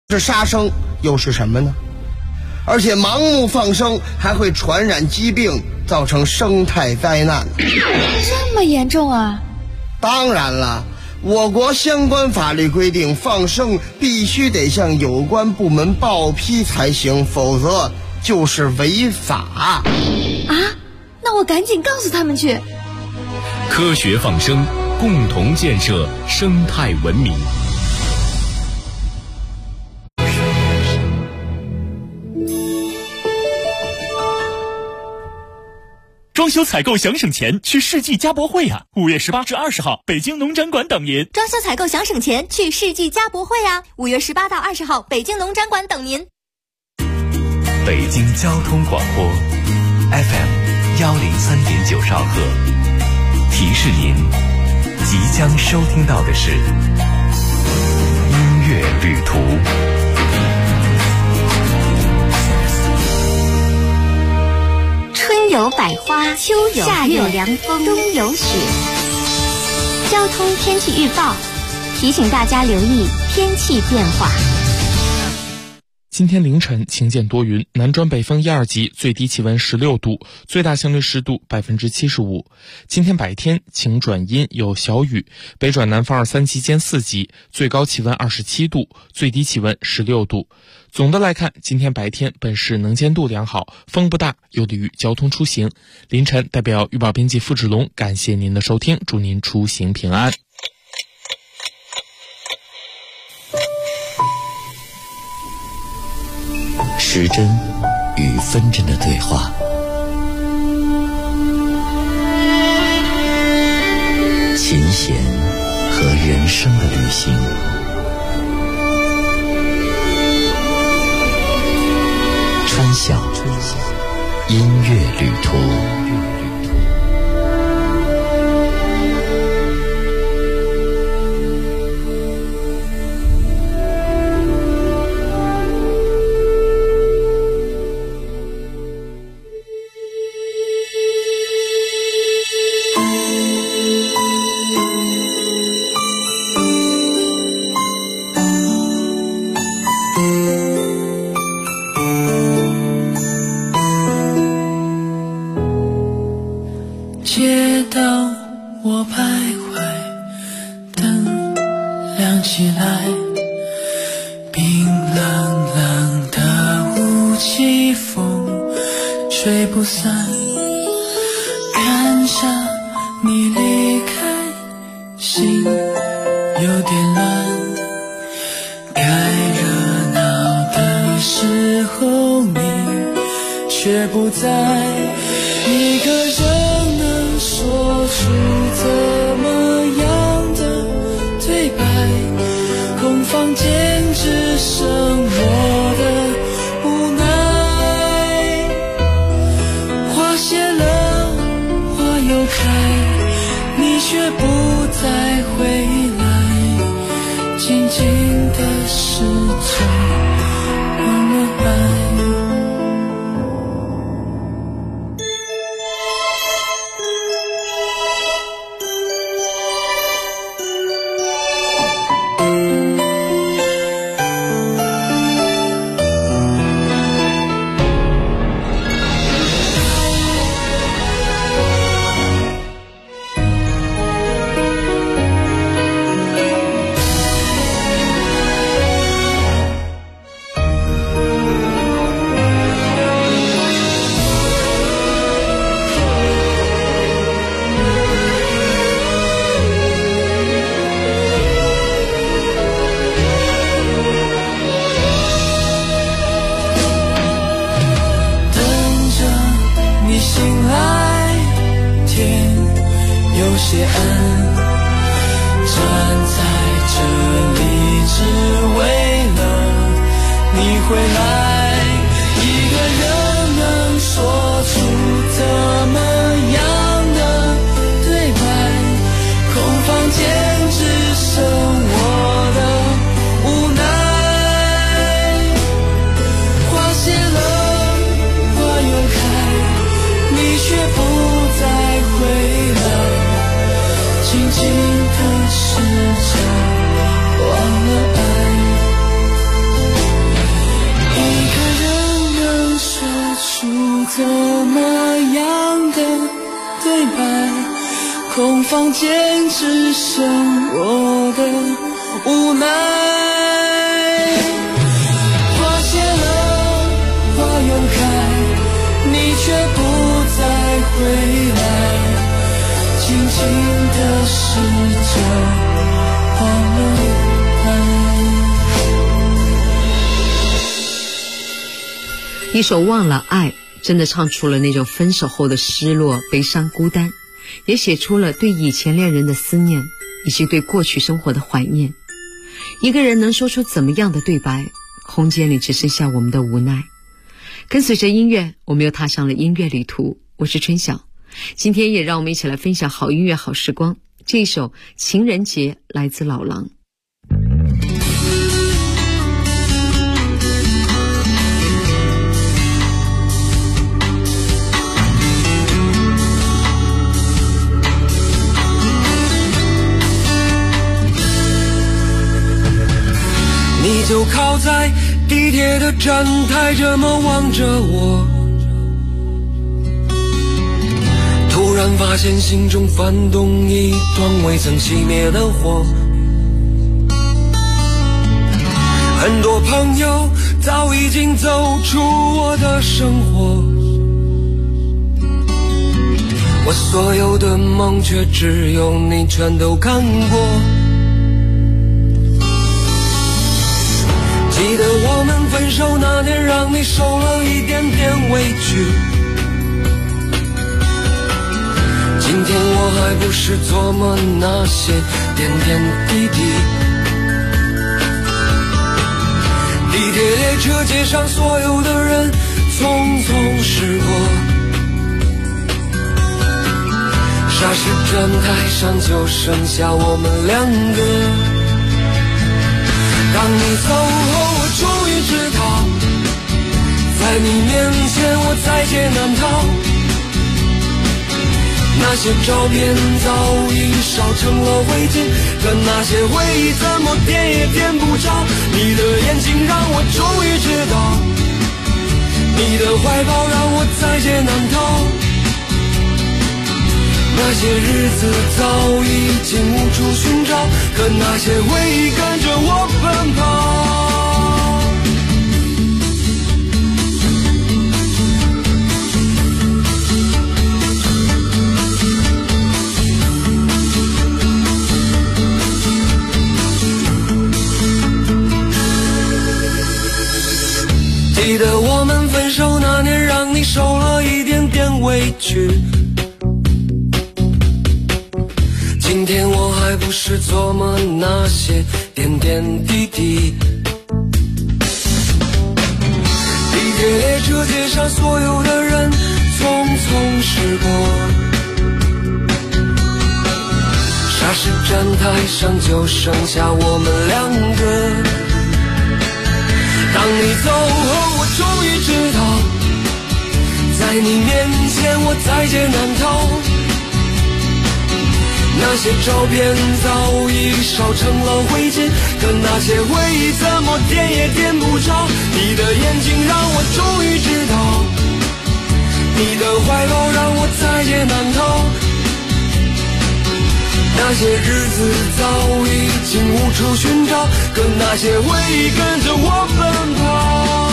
是杀生又是什么呢？而且盲目放生还会传染疾病，造成生态灾难。 这么严重啊？ 当然了，我国相关法律规定，放生必须得向有关部门报批才行，否则就是违法。 啊？那我赶紧告诉他们去。 科学放生，共同建设生态文明。 装修采购想省钱，去世纪家博会啊！5月18至20号，北京农展馆等您。 装修采购想省钱，去世纪家博会啊！5月18到20号，北京农展馆等您。 北京交通广播 FM 103.9兆赫，提示您即将收听到的是音乐旅途。 春有百花，秋有夏有凉风，冬有雪。交通天气预报提醒大家留意天气变化。 今天凌晨晴间多云，南转北风1、2级，最低气温16度，最大相对湿度75%。今天白天晴转阴，有小雨，北转南风2、3级间4级，最高气温27度，最低气温16度。总的来看，今天白天本市能见度良好，风不大，有利于交通出行。凌晨代表预报编辑付志龙，感谢您的收听，祝您出行平安。 时针与分针的对话，琴弦和人生的旅行，川响音乐旅途。 街道我徘徊，灯亮起来，冰冷冷的雾气，风吹不散，看着你离开，心有点乱。该热闹的时候你却不在，一个人能说出怎么样的对白，空房间只剩我的无奈。花谢了花又开，你却不再回来，静静的时钟忘了爱。有些暗，站在这里只为了你回来，一个人能说出怎么样的对白，空房间只剩我的无奈。花谢了花又开，你却不再回来，静静的时间忘了爱。 白，空房间只剩我的无奈。花谢了，花又开，你却不再回来，轻轻的试着忘了爱。 一首《忘了爱》真的唱出了那种分手后的失落、悲伤、孤单，也写出了对以前恋人的思念，以及对过去生活的怀念。一个人能说出怎么样的对白，空间里只剩下我们的无奈。跟随着音乐，我们又踏上了音乐旅途。我是春晓，今天也让我们一起来分享好音乐、好时光。这一首《情人节》来自老狼。 你就靠在地铁的站台，这么望着我，突然发现心中翻动一团未曾熄灭的火。很多朋友早已经走出我的生活，我所有的梦却只有你全都看过。记得我们分手那天，让你受了一点点委屈，今天我还不是琢磨那些点点滴滴。地铁列车街上所有的人匆匆驶过，霎时站台上就剩下我们两个。当你走后，我终于知道，在你面前我在劫难逃。那些照片早已烧成了灰烬，可那些回忆怎么点也点不着。你的眼睛让我终于知道，你的怀抱让我在劫难逃。那些日子早已经无处寻找，可那些回忆跟着我奔跑。记得我们分手那年，让你受了一点点委屈，今天我还不是琢磨那些点点滴滴。地铁列车街上所有的人匆匆驶过，霎时站台上就剩下我们两个。当你走后，我终于知道，在你面前我在劫难逃。那些照片早已烧成了灰烬，可那些回忆怎么点也点不着。你的眼睛让我终于知道，你的怀抱让我在劫难逃。那些日子早已经无处寻找，可那些回忆跟着我奔跑。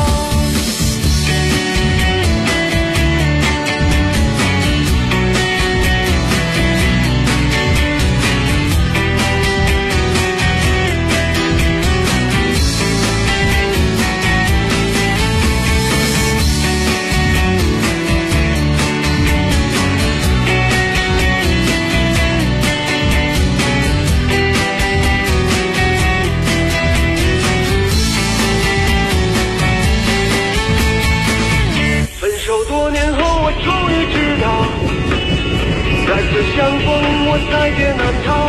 相逢我在劫难逃，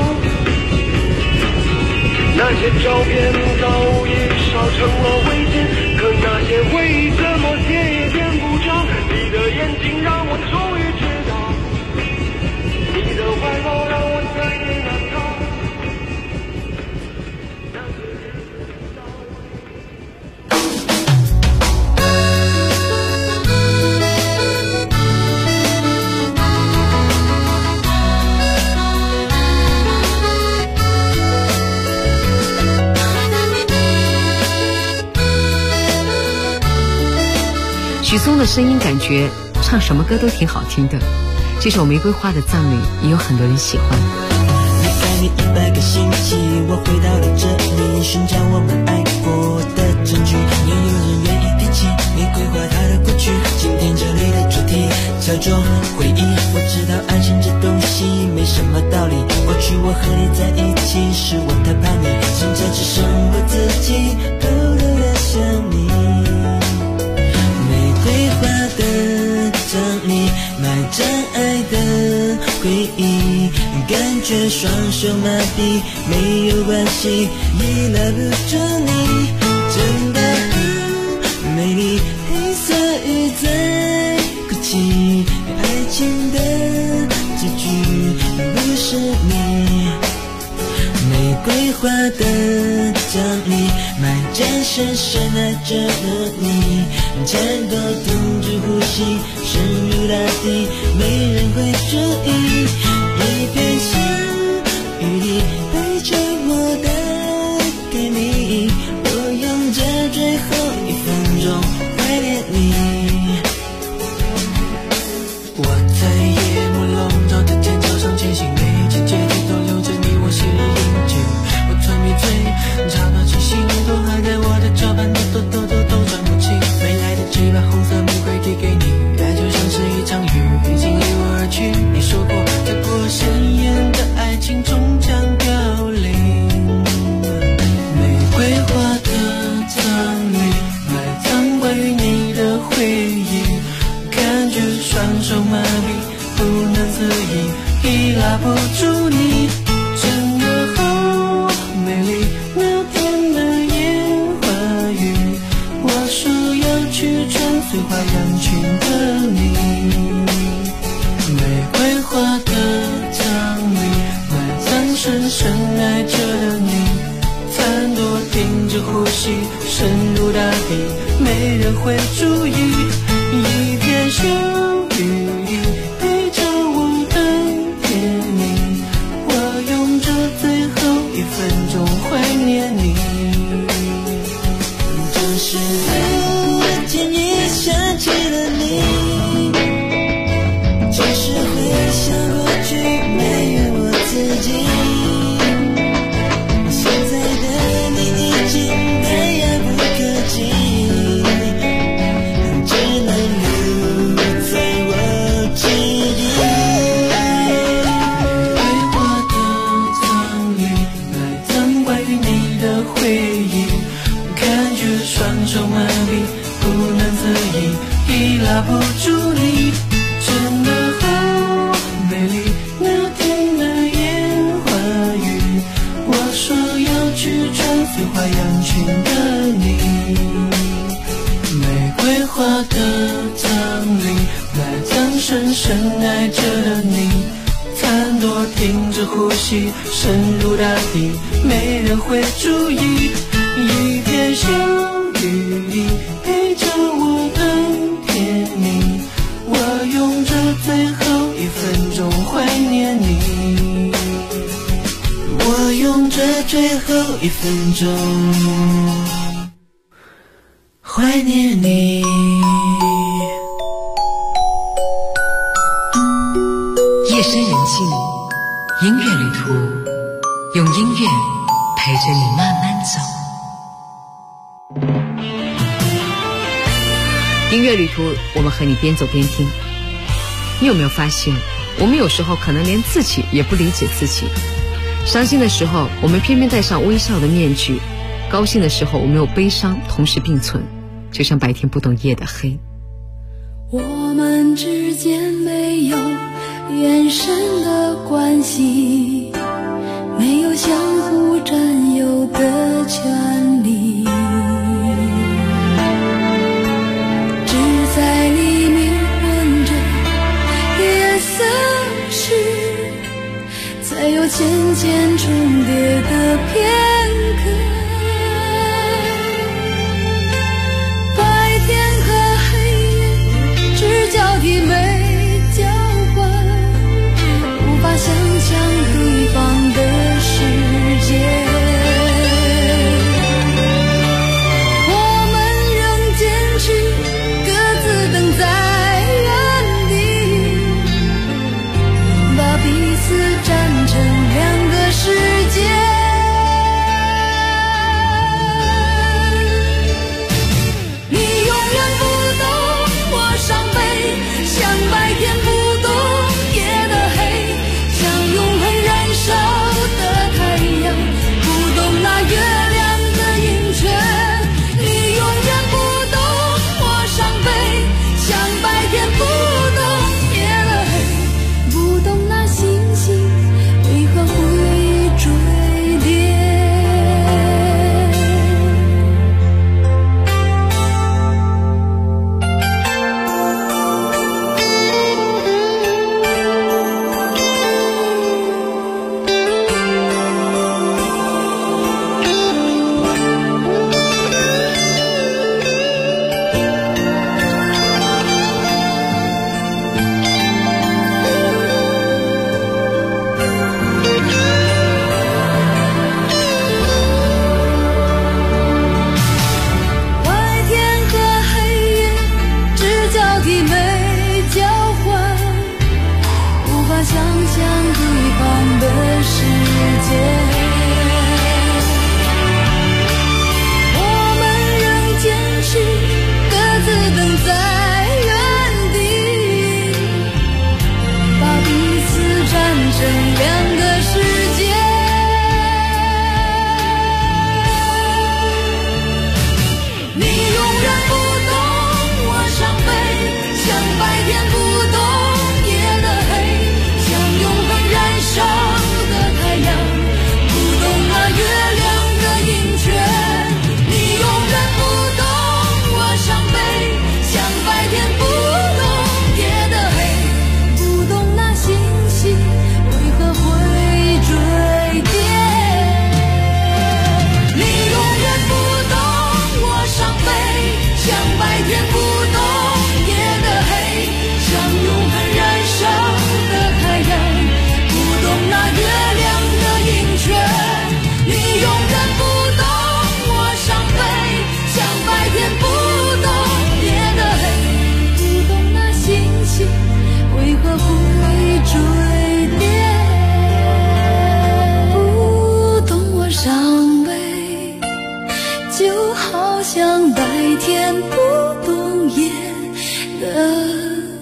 那些照片早已烧成了灰烬，可那些回忆怎么点也点不着。你的眼睛让我终于知道，你的怀抱让我在劫难逃。 许嵩的声音感觉唱什么歌都挺好听的，这首《玫瑰花的葬礼》也有很多人喜欢。 离开你100个星期，我回到了这里，寻找我们爱过的证据。也有人愿意提起玫瑰花它的过去，今天这里的主题叫做回忆。我知道爱情这东西没什么道理，过去我和你在一起是我太叛逆，现在只剩我自己偷偷的想你。玫瑰花的葬礼，埋葬爱的回忆，感觉双手麻痹，没有关系，依赖不住你，真的很美丽。黑色雨在哭泣，爱情的结局不是你。玫瑰花的葬礼，埋葬深深爱着的你，颤抖停止呼吸，深入大地，没人会注意。一片小雨滴陪着我带给你，我用这最后1分钟怀念你。我在夜幕笼罩的天桥上前行，每一阶梯都留着你我心里印记。我穿迷醉，找到清醒，都还在我的脚畔，都转不清。没来得及把红色玫瑰递给你，爱就像是一场雨，已经离我而去。你说过，再过10年的爱情终将凋零。玫瑰花的葬礼，埋葬关于你的回忆，感觉双手麻痹，不能自已，依赖不住你，真的好美丽。那天的烟花雨，我说要去穿碎花羊裙的你。玫瑰花的葬礼，埋葬深深爱着的你，残朵停止呼吸，深入大地，没人会注意。一片小雨滴陪着我等天明，我用这最后1分钟怀念你。这时忽然间一想起了你，只是回想过去，没有我自己。现在的你已经太遥不可及，只能留在我记忆。玫瑰花的葬礼，埋葬关于你的回忆，感觉双手麻痹，不能自已，依赖不住你，真的好美丽。那天的烟花雨，我说要去穿碎花羊裙的你。玫瑰花的葬礼，埋葬深深爱着的你，残朵停止呼吸，深入大地，没人会注意。一片小雨滴陪着我等天明，我用这最后1分钟怀念你，我用这最后1分钟怀念你。 夜深人静，音乐旅途，用音乐陪着你慢慢走。音乐旅途，我们和你边走边听。你有没有发现，我们有时候可能连自己也不理解自己。伤心的时候，我们偏偏戴上微笑的面具；高兴的时候，我们有悲伤同时并存，就像白天不懂夜的黑。 我们之间没有原生的关系，没有相互占有的权利，只在黎明混着夜色时，才有渐渐重叠的片刻。白天和黑夜只交替没交换，无法想象对方的世界。我们仍坚持各自天不懂夜的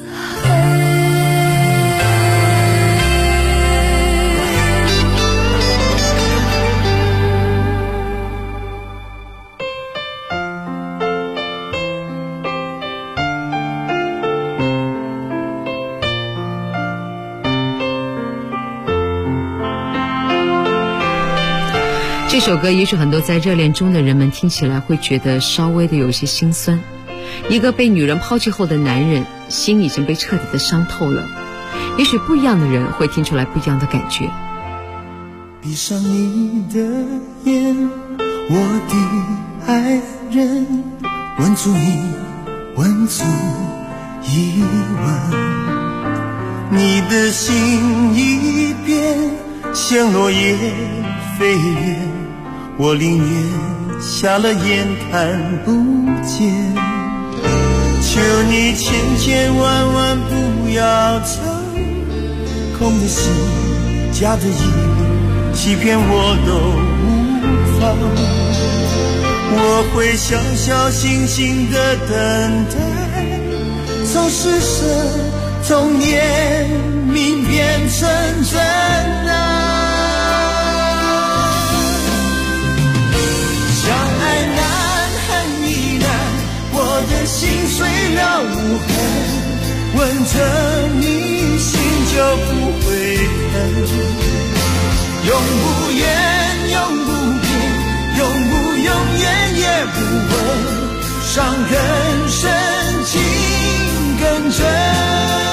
这首歌也许很多在热恋中的人们听起来会觉得稍微的有些心酸。一个被女人抛弃后的男人，心已经被彻底的伤透了。也许不一样的人会听出来不一样的感觉。 闭上你的眼，我的爱人，吻住你，吻住一吻，你的心一变，像落叶飞远，我宁愿瞎了眼看不见。求你千千万万不要走，空的心假的意，欺骗我都无妨。我会小小心心的等待，从施舍从怜悯变成真爱。相爱难，恨亦难，我的心碎了无痕，吻着你心就不会疼。永不言，永不变，永不永远也不问，伤更深，情更真。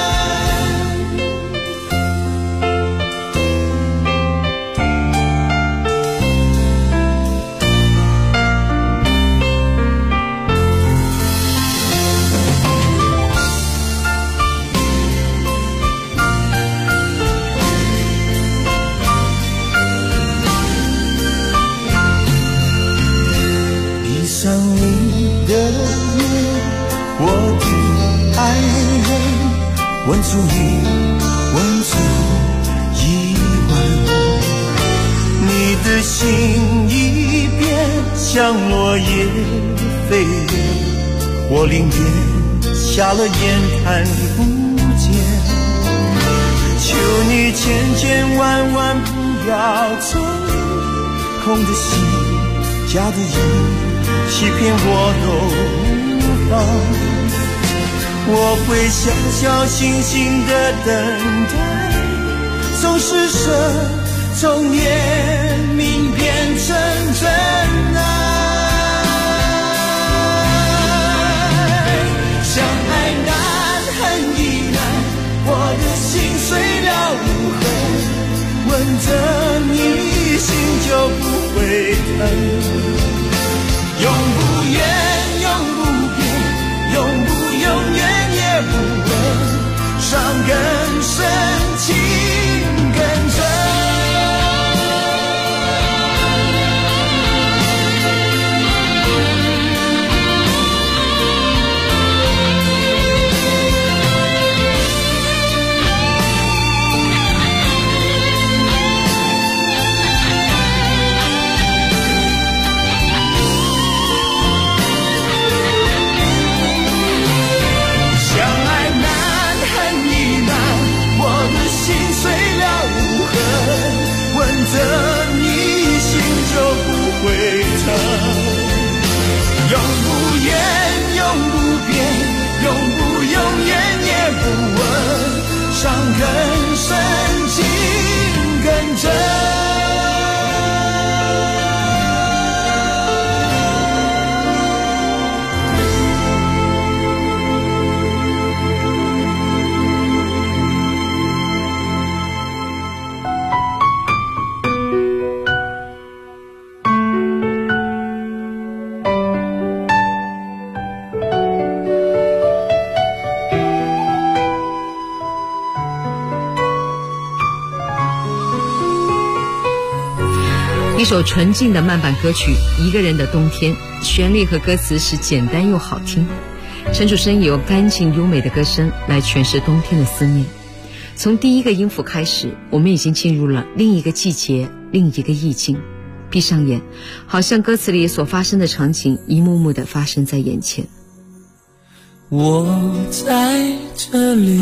闭上你的眼，我的爱人，吻住你，吻住一吻，你的心一变，像落叶飞远，我宁愿瞎了眼看不见。求你千千万万不要走，空的心假的意，欺骗我都无妨。我会小小心心的等待，从施舍从怜悯变成真爱。相爱难，恨亦难，我的心碎了无痕，吻着你心就不会疼。永不言，永不变，永不永远也不问，伤更深，情更真。吻着你心就不会疼，永不言，永不变，永不永远也不问，伤更深，情更真。 一首纯净的慢板歌曲《一个人的冬天》，旋律和歌词是简单又好听。陈楚生也用干净优美的歌声来诠释冬天的思念。从第一个音符开始，我们已经进入了另一个季节，另一个意境。 闭上眼，好像歌词里所发生的场景一幕幕地发生在眼前。 我在这里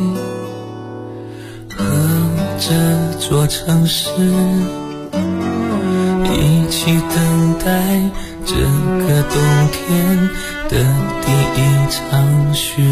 和这座城市一起等待这个冬天的第一场雪。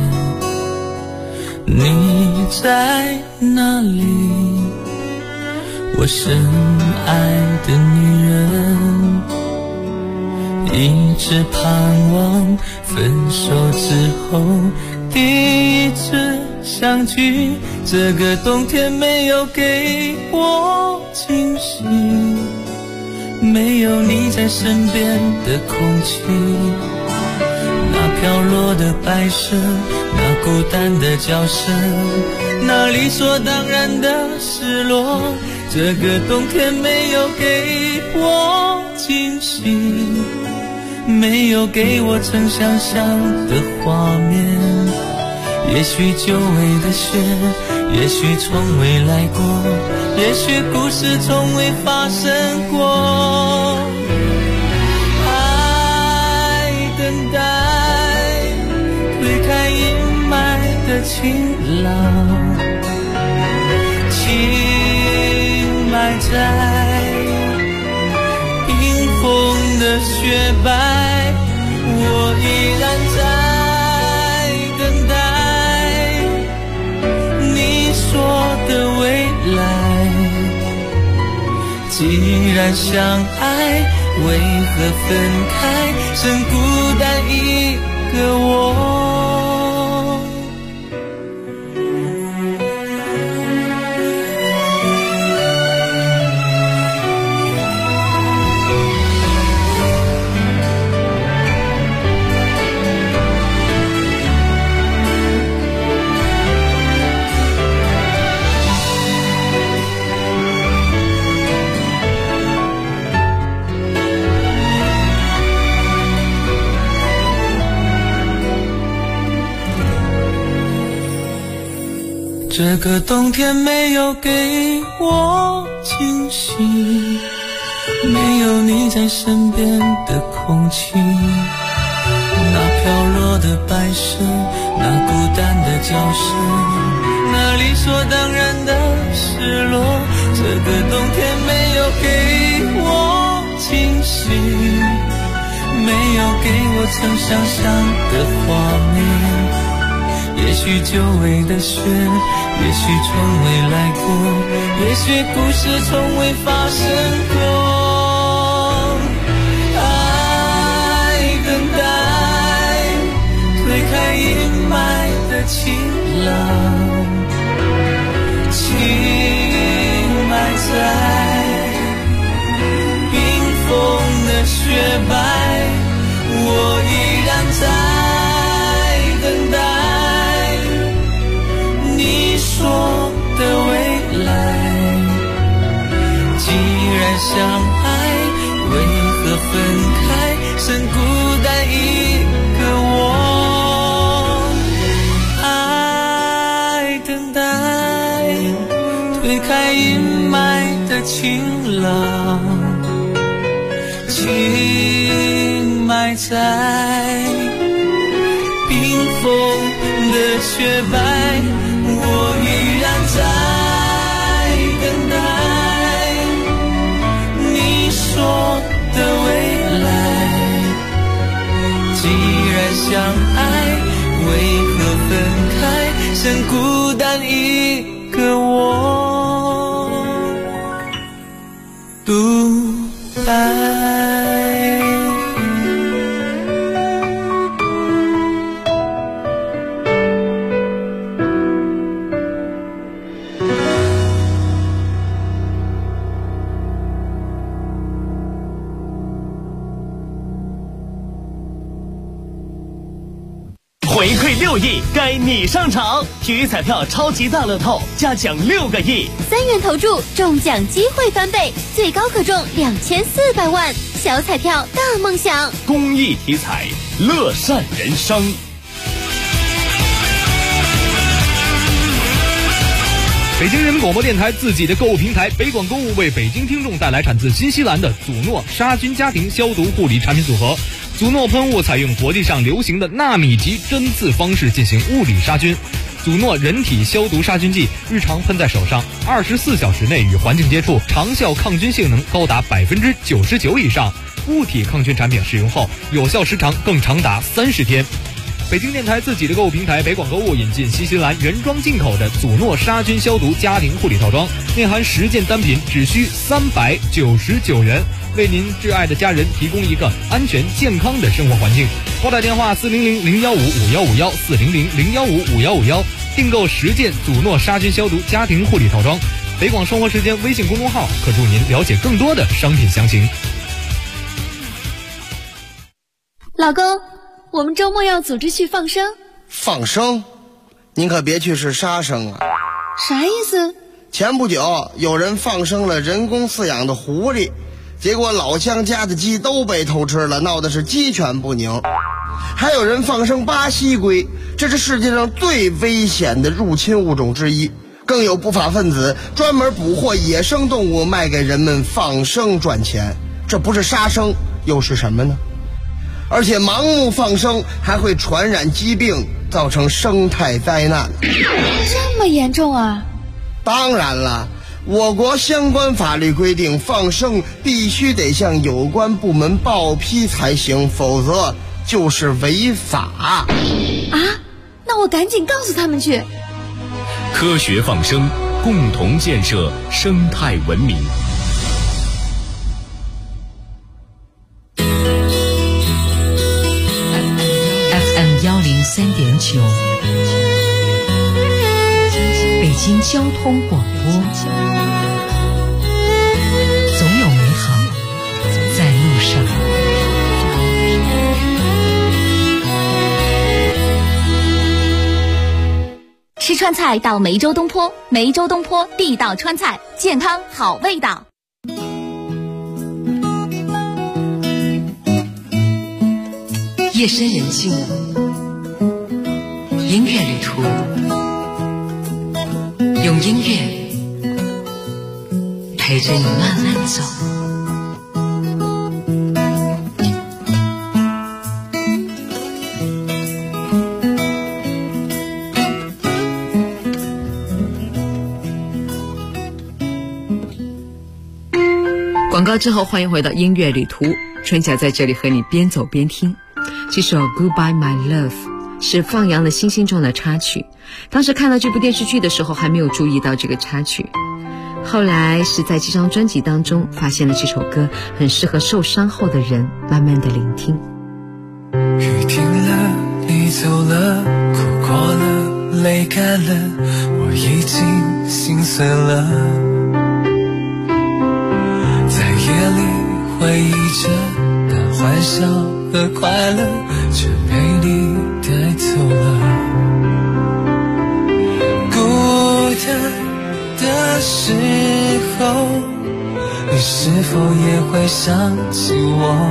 你在哪里，我深爱的女人，一直盼望分手之后第一次相聚。这个冬天没有给我惊喜，没有你在身边的空气，那飘落的白色，那孤单的叫声，那理所当然的失落。这个冬天没有给我惊喜，没有给我曾想象的画面。也许久违的雪，也许从未来过，也许故事从未发生过。爱等待，推开阴霾的晴朗，情埋在冰封的雪白，我依然在等待你说的未来。既然相爱，为何分开，剩孤单一个我。这个冬天没有给我惊喜，没有你在身边的空气，那飘落的白色，那孤单的叫声，那理所当然的失落。这个冬天没有给我惊喜，没有给我曾想象的画面。也许久违的雪，也许从未来过，也许故事从未发生过。爱等待，推开阴霾的晴朗，情埋在冰封的雪白，我依然在等待说的未来。既然相爱，为何分开，剩孤单一个我。爱等待，推开阴霾的晴朗，情埋在冰封的雪白，我依然在等待你说的未来。既然相爱，为何分开，剩孤单一个我独白。 回馈6亿，该你上场！体育彩票超级大乐透加奖6个亿 ，3元投注中奖机会翻倍，最高可中2400万。小彩票大梦想， 公益体彩，乐善人生。 北京人民广播电台自己的购物平台北广购物为北京听众带来产自新西兰的祖诺杀菌家庭消毒护理产品组合。祖诺喷雾采用国际上流行的纳米级针刺方式进行物理杀菌。祖诺人体消毒杀菌剂日常喷在手上，24小时内与环境接触，长效抗菌性能高达99%以上。物体抗菌产品使用后，有效时长更长达30天。北京电台自己的购物平台北广购物引进新西兰原装进口的祖诺杀菌消毒家庭护理套装，内含10件单品，只需399元，为您挚爱的家人提供一个安全健康的生活环境。拨打电话400-015-5151 400-015-5151，订购10件祖诺杀菌消毒家庭护理套装。北广生活时间微信公众号可助您了解更多的商品详情。 老公，我们周末要组织去放生。 放生？您可别去是杀生啊！ 啥意思？ 前不久有人放生了人工饲养的狐狸，结果老乡家的鸡都被偷吃了，闹的是鸡犬不宁。还有人放生巴西龟，这是世界上最危险的入侵物种之一。更有不法分子专门捕获野生动物卖给人们放生赚钱，这不是杀生又是什么呢？而且盲目放生还会传染疾病，造成生态灾难。 这么严重啊？ 当然了，我国相关法律规定，放生必须得向有关部门报批才行，否则就是违法。 啊？那我赶紧告诉他们去。 科学放生，共同建设生态文明。 103.9，北京交通广播，总有美好在路上。 吃川菜到梅州东坡，梅州东坡地道川菜，健康好味道。 夜深人静，音乐旅途，用音乐陪着你慢慢走。广告之后，欢迎回到音乐旅途，春霞在这里和你边走边听。这首 Goodbye My Love 是放羊的星星中的插曲，当时看到这部电视剧的时候还没有注意到这个插曲，后来是在这张专辑当中发现了这首歌很适合受伤后的人慢慢的聆听。 雨停了，你走了，哭过了，泪干了，我已经心碎了，在夜里回忆着那欢笑和快乐，却被你带走了。孤单的时候，你是否也会想起我？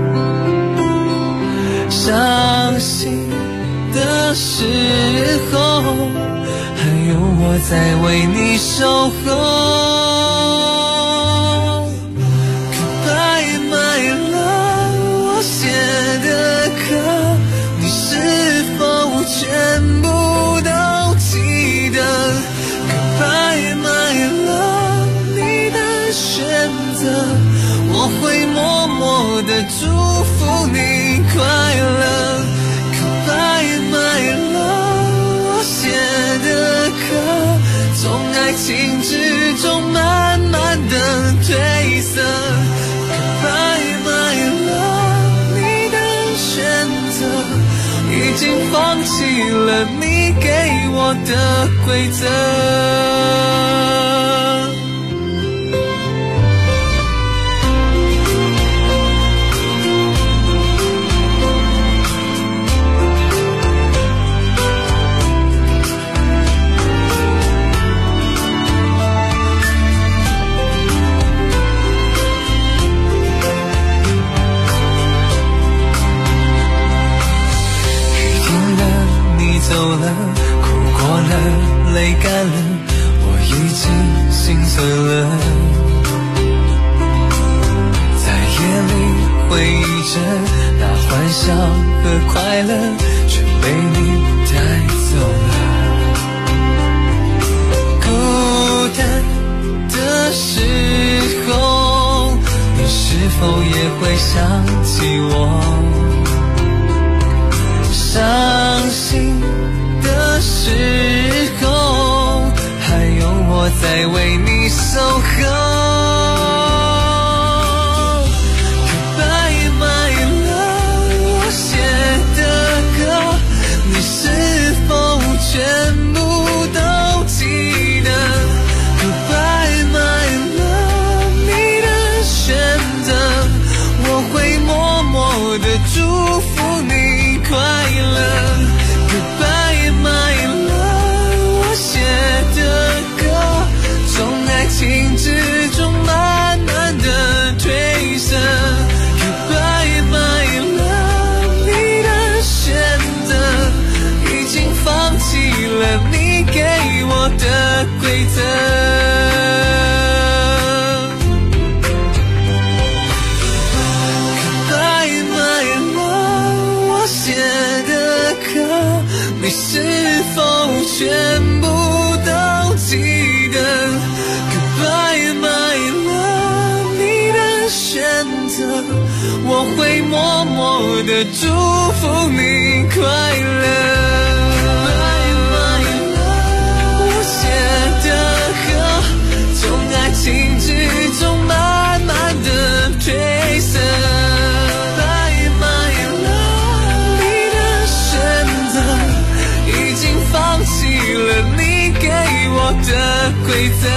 伤心的时候，还有我在为你守候。Goodbye my love， 我写的歌，你是否全部都记得？ Goodbye my love， 你的选择，我会默默地祝福你快乐。 Goodbye my love， 我写的歌，从爱情之中慢慢地褪色。 Goodbye my love， 你的选择，已经放弃了你给我的规则。走了，哭过了，泪干了，我已已经心碎了，在夜里回忆着那欢笑和快乐，却被你带走了。孤单的时候，你是否也会想起我？伤心的时候，还有我在为你守候。Goodbye my love， 我写的歌，你是否全部都记得？ Goodbye my love， 你的选择，我会默默地祝福你快乐。 Goodbye my love， 我写的歌，从爱情之中慢慢地褪色。 Goodbye my love， 你的选择，已经放弃了你给我的规则。你是否全部都记得 Goodbye my love， 你的选择，我会默默地祝福你快乐。 Goodbye my love， 我写的歌，从爱情之中慢慢地褪色。放弃了你给我的规则。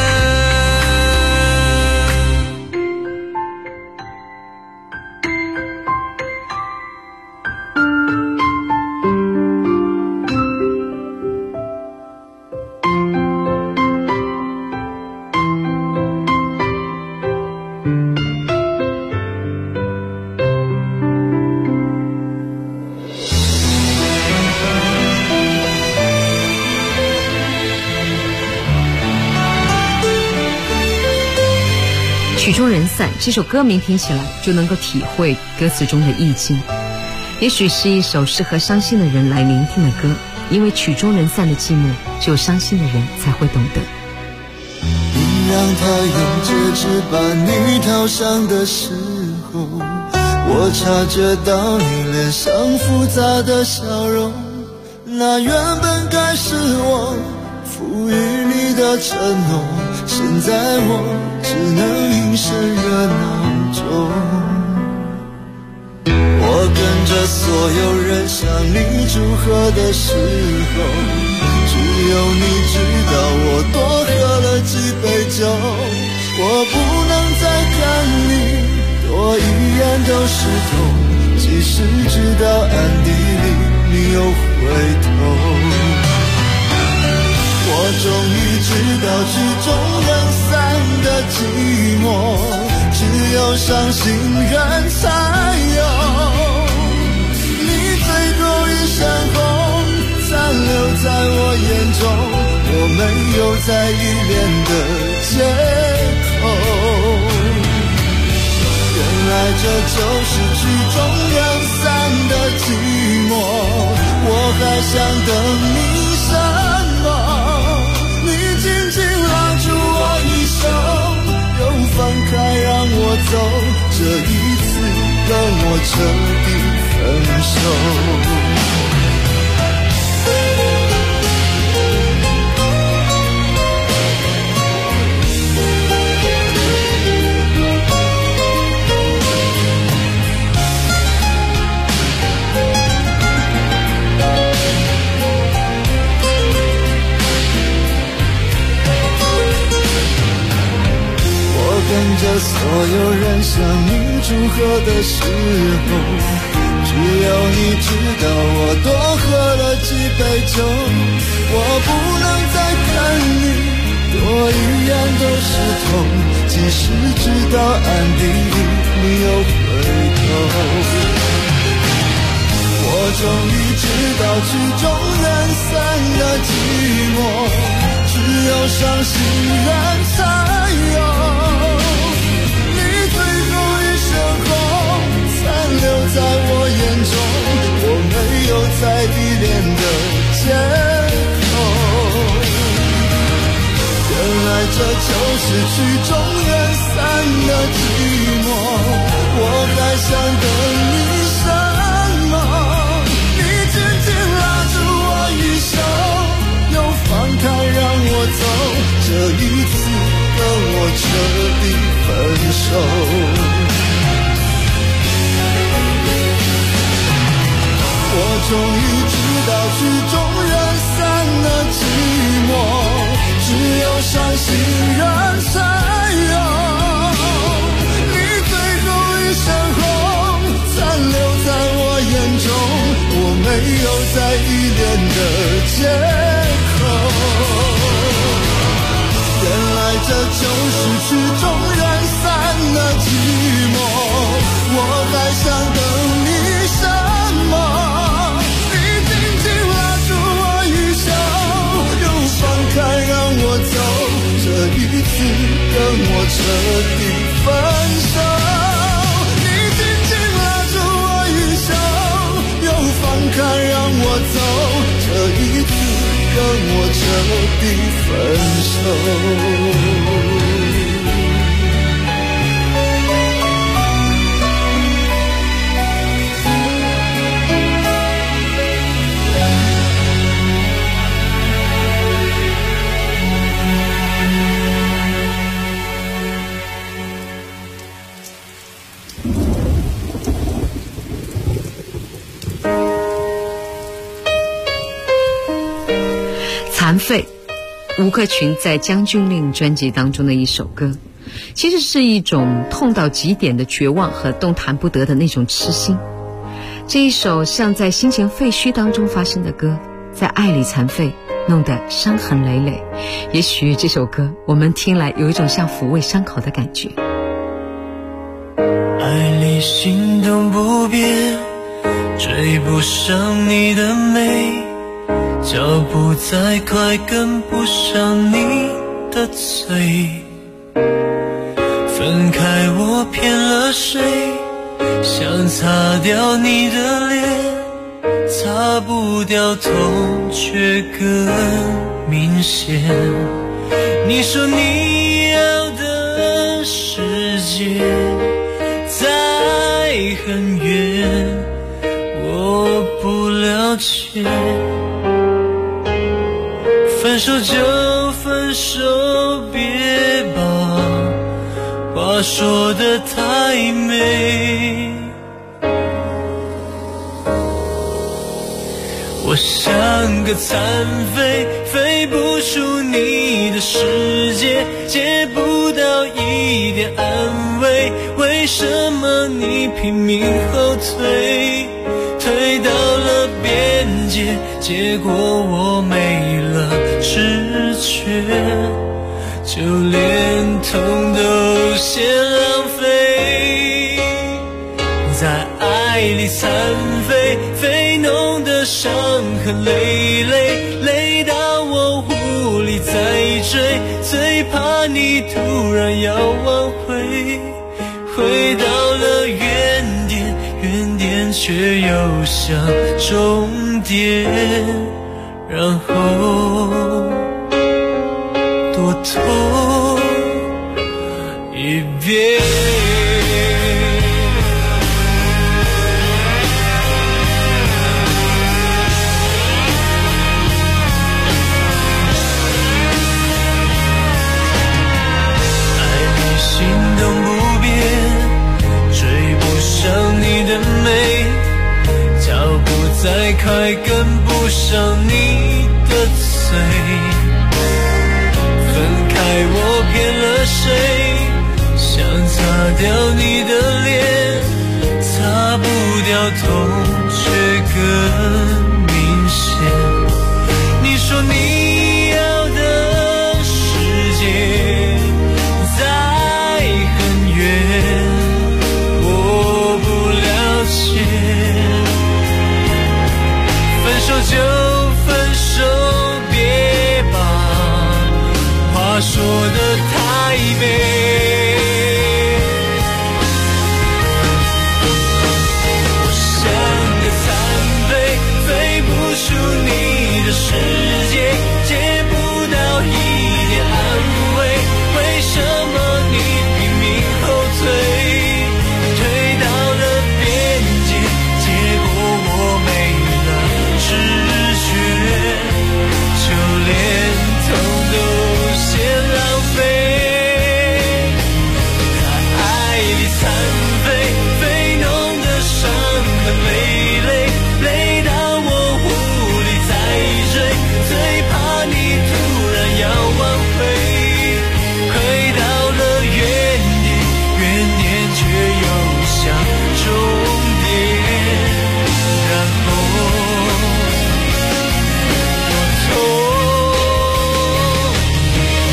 曲终人散这首歌名听起来就能够体会歌词中的意境，也许是一首适合伤心的人来聆听的歌，因为曲终人散的寂寞只有伤心的人才会懂得。 你让他用戒指把你套上的时候，我察觉到你脸上复杂的笑容，那原本该是我赋予你的承诺，现在我只能隐身热闹中。我跟着所有人向你祝贺的时候，只有你知道我多喝了几杯酒。我不能再看你多一眼都是痛，即使知道暗地里你又回头。我终于知道曲终人散的寂寞，只有伤心人才有。你最后一身红残留在我眼中，我没有再依恋的借口。原来这就是曲终人散的寂寞，我还想等你什么？紧紧拉住我一手，又放开让我走，这一次跟我彻底分手。跟着所有人向你祝贺的时候，只有你知道我多喝了几杯酒。我不能再看你多一眼都是痛，即使知道暗地里你又回头。我终于知道曲终人散的寂寞，只只有伤心人才有。你最后一身红残留在我眼中，我没有再依恋的借口。原来这就是曲终人散的寂寞，我还想等你什么？你紧紧拉住我衣袖，又放开让我走，这一次跟我彻底分手。我终于知道曲终人散的寂寞，只有伤心人才有。你最后一身红残留在我眼中，我没有再依恋的借口。原来这就是曲终人散的寂寞，我还想等你什么？开让我走，这一次跟我彻底分手。你紧紧拉住我衣袖，又放开让我走，这一次跟我彻底分手。 残废，吴克群在《将军令》专辑当中的一首歌，其实是一种痛到极点的绝望和动弹不得的那种痴心。这一首像在心情废墟当中发生的歌，在爱里残废，弄得伤痕累累。也许这首歌我们听来有一种像抚慰伤口的感觉。 爱里心动不变，追不上你的美，脚步再快跟不上你的嘴，分开我骗了谁，想擦掉你的脸，擦不掉痛却更明显。你说你要的世界在很远，我不了解，分手就分手，别把话说得太美。我像个残废，飞不出你的世界，接不到一点安慰，为什么你拼命后退，退到了边界，结果我没了知觉，就连痛都嫌浪费，在爱里残废，非弄得伤痕累累，累到我无力再追，最怕你突然要挽回，回到了原点，原点却又像终点，然后多痛一遍。再快跟不上你的嘴，分开我骗了谁，想擦掉你的脸，擦不掉痛却更明显。你说你要的世界在很远，我不了解，分手就分手，别把话说得太美。我像个残废，飞不出你的世界，借不到一点安慰，为什么你拼命后退，退到了边界，结果我没了知觉，就连头都先浪费。在爱里残废，非浓的伤痕累累，累到我无力再追，最怕你突然要挽回，回到了原点，原点却又像终点，然后多痛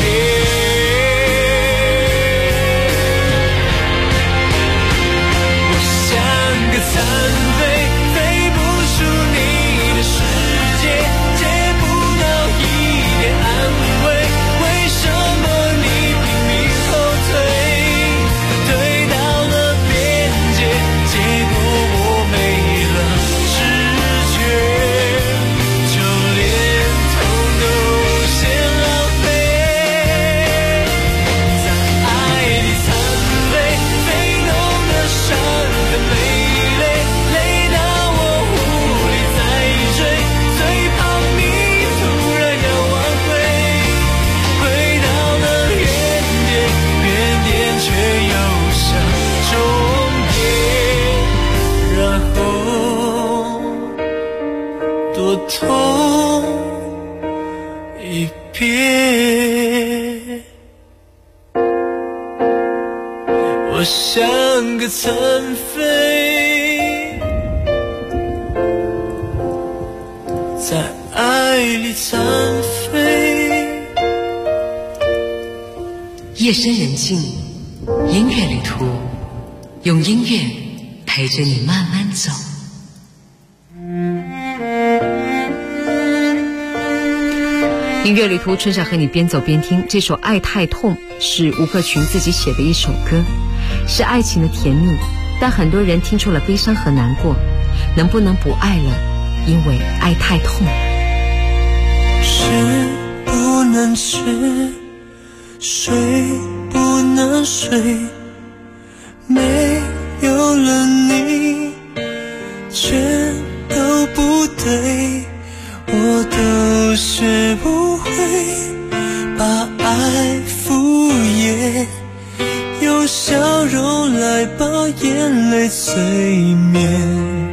我像个残废，飞不出你的世界，借不到一点安慰，为什么你拼命后退，退到了边界，结果我没了知觉，就连痛都先浪费。在爱里残废，非浓的伤痕累累，累到我无力再追，最怕你突然要挽回，回到了原点，原点却又像终点，然后多痛一遍。我像个残废，在爱里残废。 夜深人静，音乐旅途，用音乐陪着你慢慢走。音乐旅途，春夏和你边走边听。这首《爱太痛》是吴克群自己写的一首歌，是爱情的甜蜜，但很多人听出了悲伤和难过。能不能不爱了？因为爱太痛。 吃不能吃，睡不能睡，没有了你，全都不对，我都学不会把爱敷衍，用笑容来把眼泪催眠。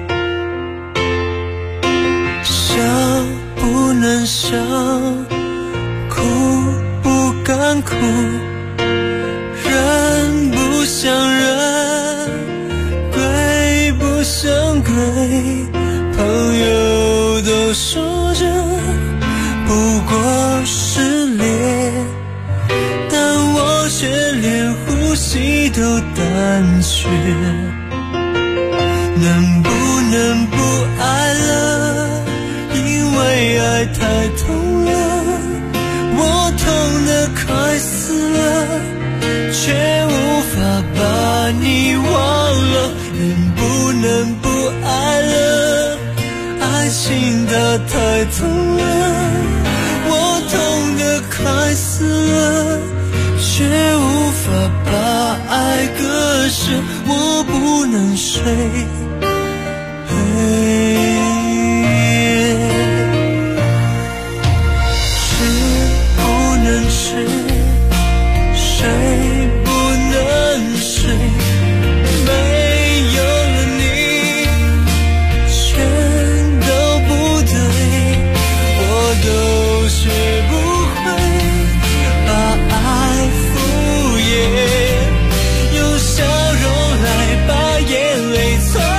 笑不能笑，哭不敢哭，人不像人，鬼不像鬼，朋友都说着不过是恋，但我却连呼吸都胆怯。能不能不爱了？因为爱太痛了，我痛得快死了，却无法把你忘了。能不能不爱了？爱情它太痛了，我痛得快死了，却无法把爱割舍，我不能睡。睡不能睡，没有了你，全都不对，我都学不会把爱敷衍，用笑容来把眼泪催。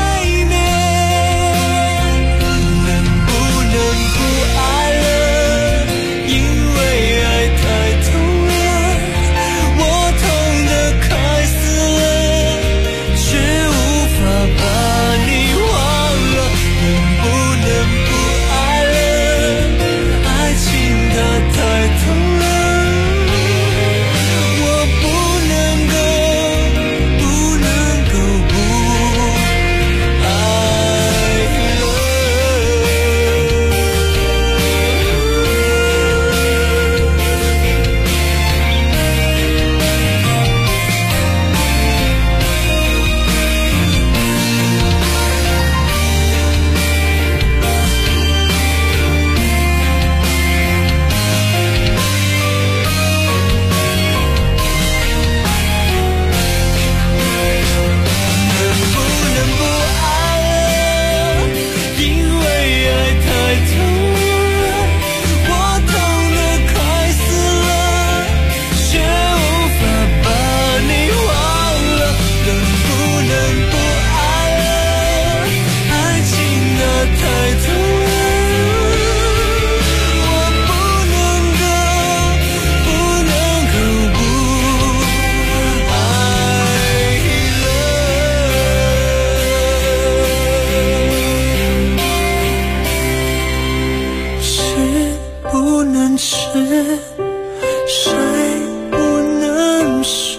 是谁不能睡。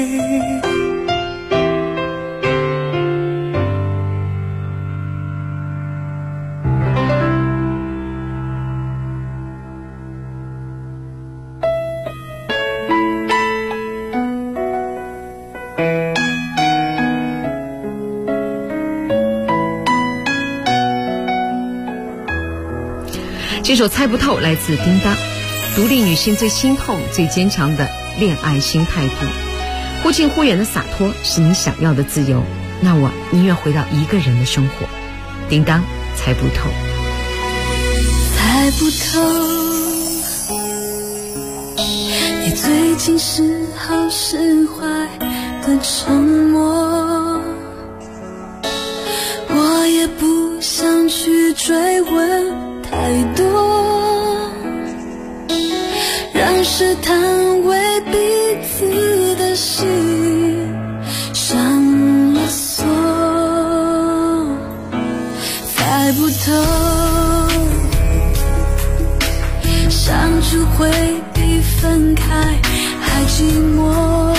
这首猜不透来自叮当，独立女性最心痛最坚强的恋爱新态度，忽近忽远的洒脱是你想要的自由，那我宁愿回到一个人的生活。叮当，猜不透。 猜不透你最近是好是坏的沉默，我也不想去追问太多，让试探为彼此的心上了锁。猜不透相处会比分开还寂寞，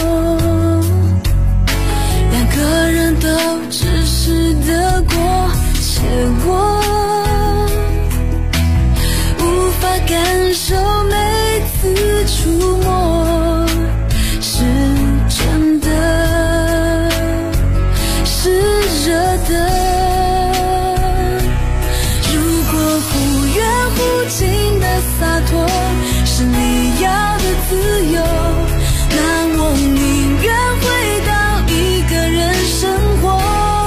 两个人都只是得过且过，无法感受每次触摸是真的是热的。如果忽远忽近的洒脱是你要的自由，那我宁愿回到一个人生活。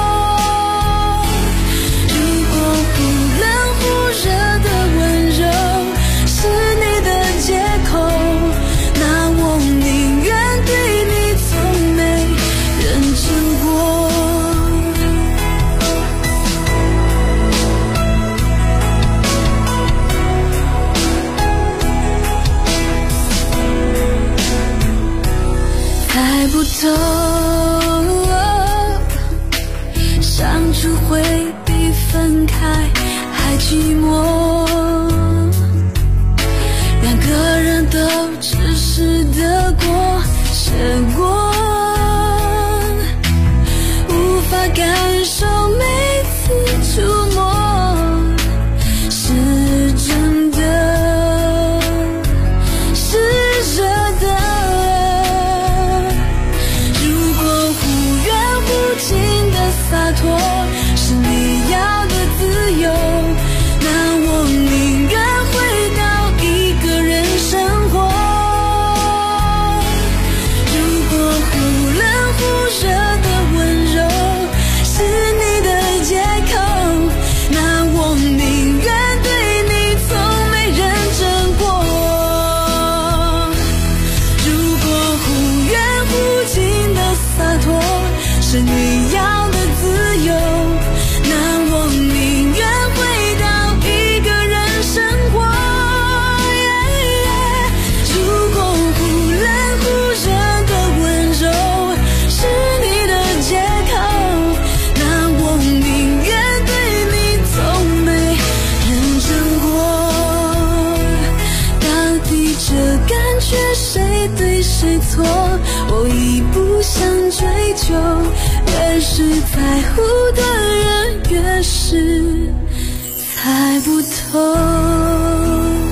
如果忽冷忽热的温柔是你的借口，那我宁愿对你从没认真过。猜不透相处会比分开还寂寞，两个人都只是得过且过，无法感受每次触摸是真的是热的。如果忽远忽近的洒脱是你要的自由，那我宁愿回到一个人生活。如果忽冷忽热的温柔是你的借口，那我宁愿对你从没认真过。如果忽远忽近的洒脱是你要的自由，那我宁愿回到一个人生活。如果忽冷忽热的温柔是你的借口，那我宁愿对你从没认真过。到底这感觉谁对谁错，我已不想追究，越是在乎的人越是猜不透。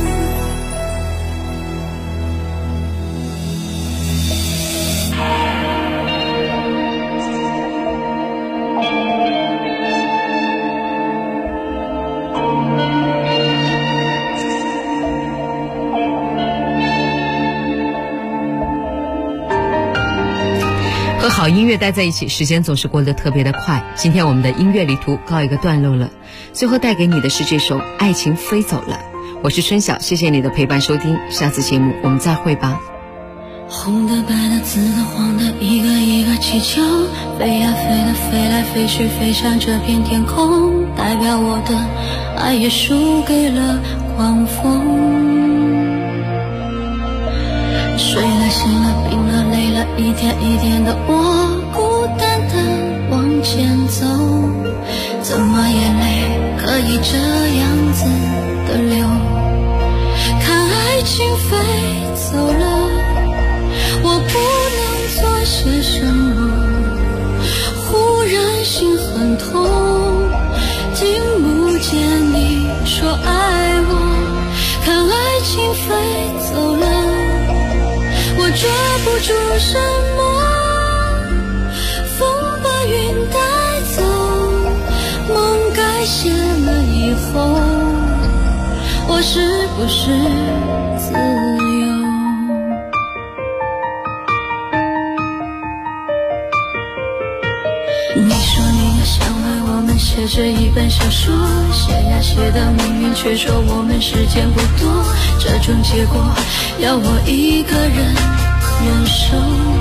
和好音乐待在一起，时间总是过得特别的快。今天我们的音乐旅途告一个段落了，最后带给你的是这首《爱情飞走了》。我是春晓，谢谢你的陪伴收听，下次节目我们再会吧。 红的白的紫的黄的，一个一个气球飞呀飞的，飞来飞去，飞向这片天空，代表我的爱也输给了狂风。睡了醒了病了累了，一天一天的我孤单的往前走，怎么眼泪可以这样子的流，看爱情走了，我不能做些什么。忽然心很痛，听不见你说爱我，看爱情飞走了，我抓不住什么。风把云带走，梦改写了以后，我是不是自由？你说你也想为我们写这一本小说，写呀写的命运却说我们时间不多，这种结果要我一个人忍受。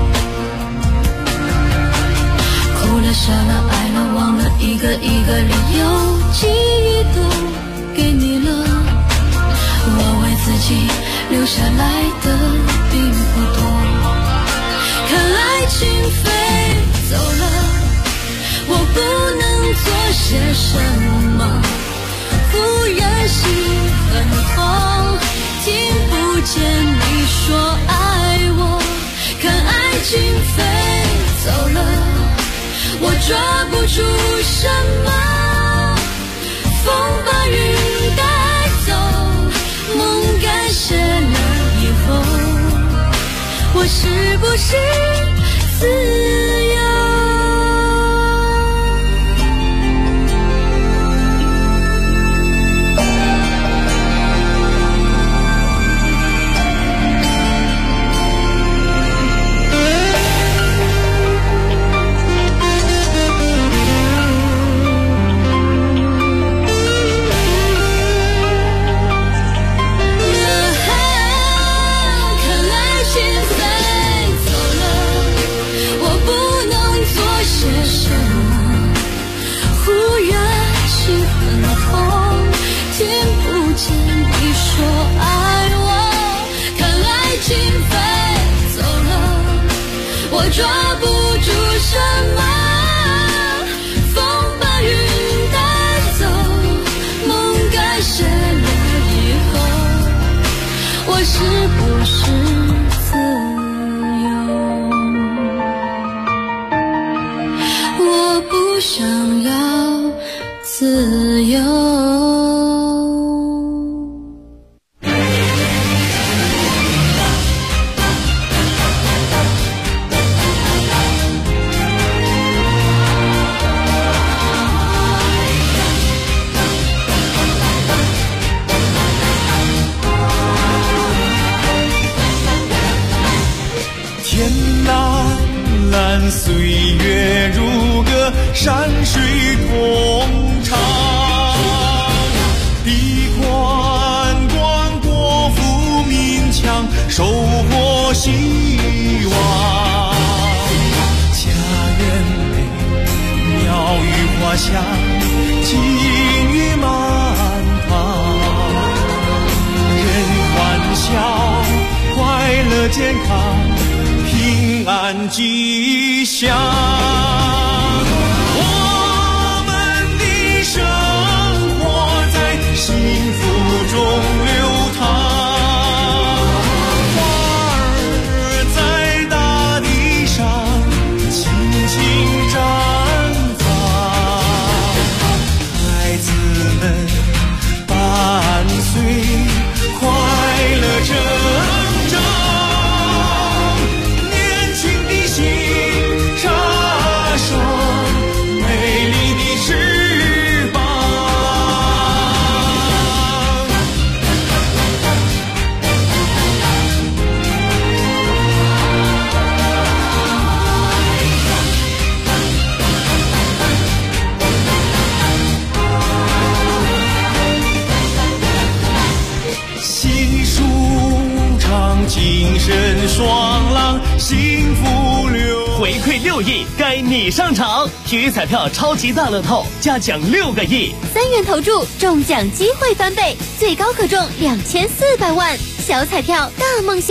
哭了笑了爱了忘了，一个一个理由，记忆都给你了，我为自己留下来的并不多。看爱情飞走了，我不能做些什么，忽然心很痛，听不见你说爱我，看爱情飞走了，我抓不住什么。风把云带走，梦改写了以后，我是不是自由？我抓不住什么，风把云带走，梦改写了以后，我是不是自由？我不想要自由。 岁月如歌，山水同唱，地宽广，国富民强，收获希望。家园美，鸟语花香，金玉满堂，人欢笑，快乐健康，平安吉祥。我们的生活在幸福中流淌，花儿在大地上轻轻绽放，孩子们伴随快乐成长。精神爽朗，幸福流。 回馈6亿，该你上场！体育彩票超级大乐透，加奖6个亿 ，3元投注，中奖机会翻倍，最高可中2400万。小彩票大梦想。